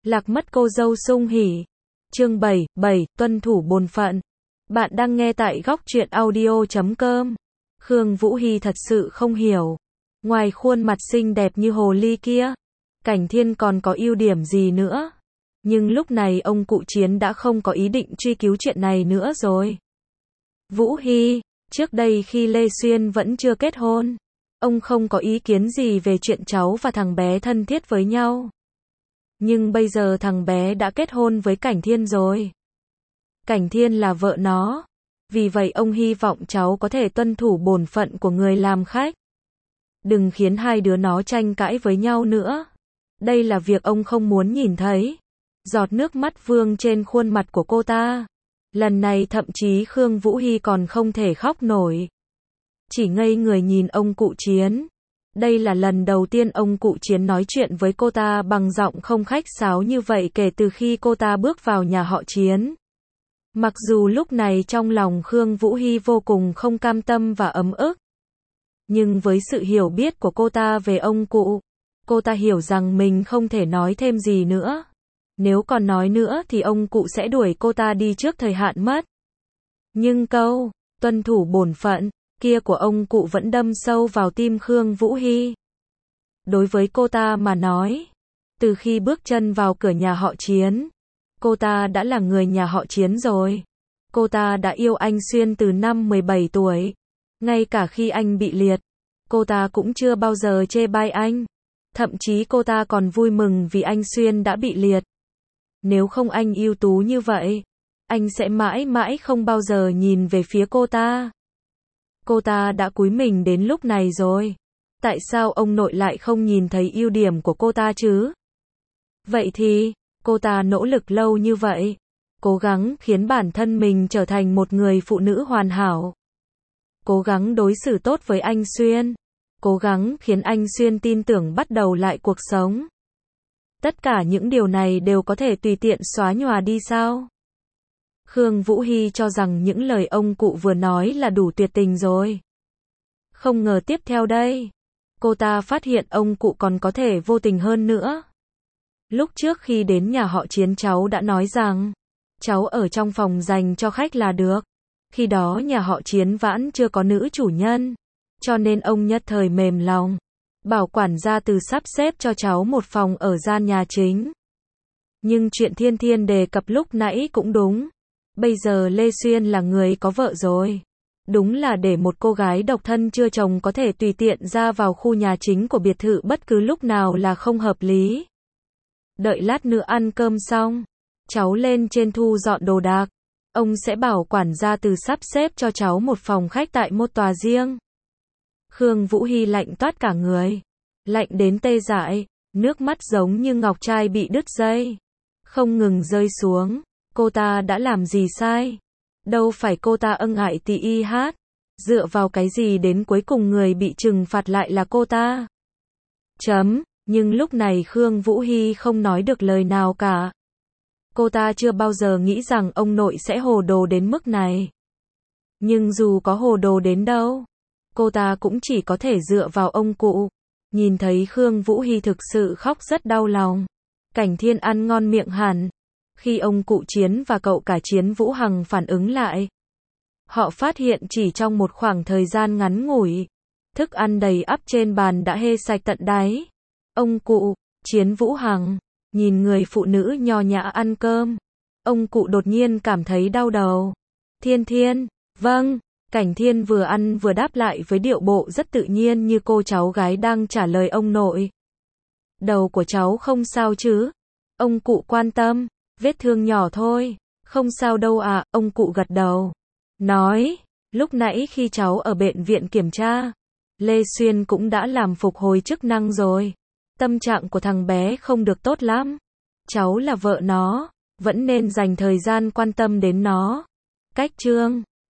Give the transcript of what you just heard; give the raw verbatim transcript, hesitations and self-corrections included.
Lạc mất cô dâu sung hỉ. Chương bảy, bảy, tuân thủ bổn phận. Bạn đang nghe tại góc truyện audio chấm com. Khương Vũ Hy thật sự không hiểu. Ngoài khuôn mặt xinh đẹp như hồ ly kia, Cảnh Thiên còn có ưu điểm gì nữa? Nhưng lúc này ông cụ Chiến đã không có ý định truy cứu chuyện này nữa rồi. Vũ Hy, trước đây khi Lê Xuyên vẫn chưa kết hôn, ông không có ý kiến gì về chuyện cháu và thằng bé thân thiết với nhau. Nhưng bây giờ thằng bé đã kết hôn với Cảnh Thiên rồi. Cảnh Thiên là vợ nó. Vì vậy ông hy vọng cháu có thể tuân thủ bổn phận của người làm khách. Đừng khiến hai đứa nó tranh cãi với nhau nữa. Đây là việc ông không muốn nhìn thấy. Giọt nước mắt vương trên khuôn mặt của cô ta. Lần này thậm chí Khương Vũ Hy còn không thể khóc nổi. Chỉ ngây người nhìn ông cụ Chiến. Đây là lần đầu tiên ông cụ Chiến nói chuyện với cô ta bằng giọng không khách sáo như vậy kể từ khi cô ta bước vào nhà họ Chiến. Mặc dù lúc này trong lòng Khương Vũ Hy vô cùng không cam tâm và ấm ức. Nhưng với sự hiểu biết của cô ta về ông cụ, cô ta hiểu rằng mình không thể nói thêm gì nữa. Nếu còn nói nữa thì ông cụ sẽ đuổi cô ta đi trước thời hạn mất. Nhưng câu, tuân thủ bổn phận, kia của ông cụ vẫn đâm sâu vào tim Khương Vũ Hy. Đối với cô ta mà nói, từ khi bước chân vào cửa nhà họ Chiến, cô ta đã là người nhà họ Chiến rồi. Cô ta đã yêu anh Xuyên từ năm mười bảy tuổi. Ngay cả khi anh bị liệt, cô ta cũng chưa bao giờ chê bai anh. Thậm chí cô ta còn vui mừng vì anh Xuyên đã bị liệt. Nếu không anh ưu tú như vậy, anh sẽ mãi mãi không bao giờ nhìn về phía cô ta. Cô ta đã cúi mình đến lúc này rồi. Tại sao ông nội lại không nhìn thấy ưu điểm của cô ta chứ? Vậy thì, cô ta nỗ lực lâu như vậy, cố gắng khiến bản thân mình trở thành một người phụ nữ hoàn hảo. Cố gắng đối xử tốt với anh Xuyên. Cố gắng khiến anh Xuyên tin tưởng bắt đầu lại cuộc sống. Tất cả những điều này đều có thể tùy tiện xóa nhòa đi sao? Khương Vũ Hy cho rằng những lời ông cụ vừa nói là đủ tuyệt tình rồi. Không ngờ tiếp theo đây, cô ta phát hiện ông cụ còn có thể vô tình hơn nữa. Lúc trước khi đến nhà họ Chiến cháu đã nói rằng, cháu ở trong phòng dành cho khách là được. Khi đó nhà họ Chiến vẫn chưa có nữ chủ nhân, cho nên ông nhất thời mềm lòng, bảo quản gia Từ sắp xếp cho cháu một phòng ở gian nhà chính. Nhưng chuyện Thiên Thiên đề cập lúc nãy cũng đúng. Bây giờ Lê Xuyên là người có vợ rồi. Đúng là để một cô gái độc thân chưa chồng có thể tùy tiện ra vào khu nhà chính của biệt thự bất cứ lúc nào là không hợp lý. Đợi lát nữa ăn cơm xong, cháu lên trên thu dọn đồ đạc. Ông sẽ bảo quản gia Từ sắp xếp cho cháu một phòng khách tại một tòa riêng. Khương Vũ Hy lạnh toát cả người. Lạnh đến tê dại, nước mắt giống như ngọc trai bị đứt dây. Không ngừng rơi xuống. Cô ta đã làm gì sai? Đâu phải cô ta ân ái tì y hát. Dựa vào cái gì đến cuối cùng người bị trừng phạt lại là cô ta? Chấm. Nhưng lúc này Khương Vũ Hy không nói được lời nào cả. Cô ta chưa bao giờ nghĩ rằng ông nội sẽ hồ đồ đến mức này. Nhưng dù có hồ đồ đến đâu, cô ta cũng chỉ có thể dựa vào ông cụ. Nhìn thấy Khương Vũ Hy thực sự khóc rất đau lòng. Cảnh Thiên ăn ngon miệng hẳn. Khi ông cụ Chiến và cậu cả Chiến Vũ Hằng phản ứng lại, họ phát hiện chỉ trong một khoảng thời gian ngắn ngủi, thức ăn đầy ắp trên bàn đã hê sạch tận đáy. Ông cụ, Chiến Vũ Hằng, nhìn người phụ nữ nho nhã ăn cơm. Ông cụ đột nhiên cảm thấy đau đầu. Thiên Thiên, vâng. Cảnh Thiên vừa ăn vừa đáp lại với điệu bộ rất tự nhiên như cô cháu gái đang trả lời ông nội. Đầu của cháu không sao chứ? Ông cụ quan tâm. Vết thương nhỏ thôi. Không sao đâu ạ, à, ông cụ gật đầu. Nói, lúc nãy khi cháu ở bệnh viện kiểm tra, Lê Xuyên cũng đã làm phục hồi chức năng rồi. Tâm trạng của thằng bé không được tốt lắm. Cháu là vợ nó, vẫn nên dành thời gian quan tâm đến nó. Cách chương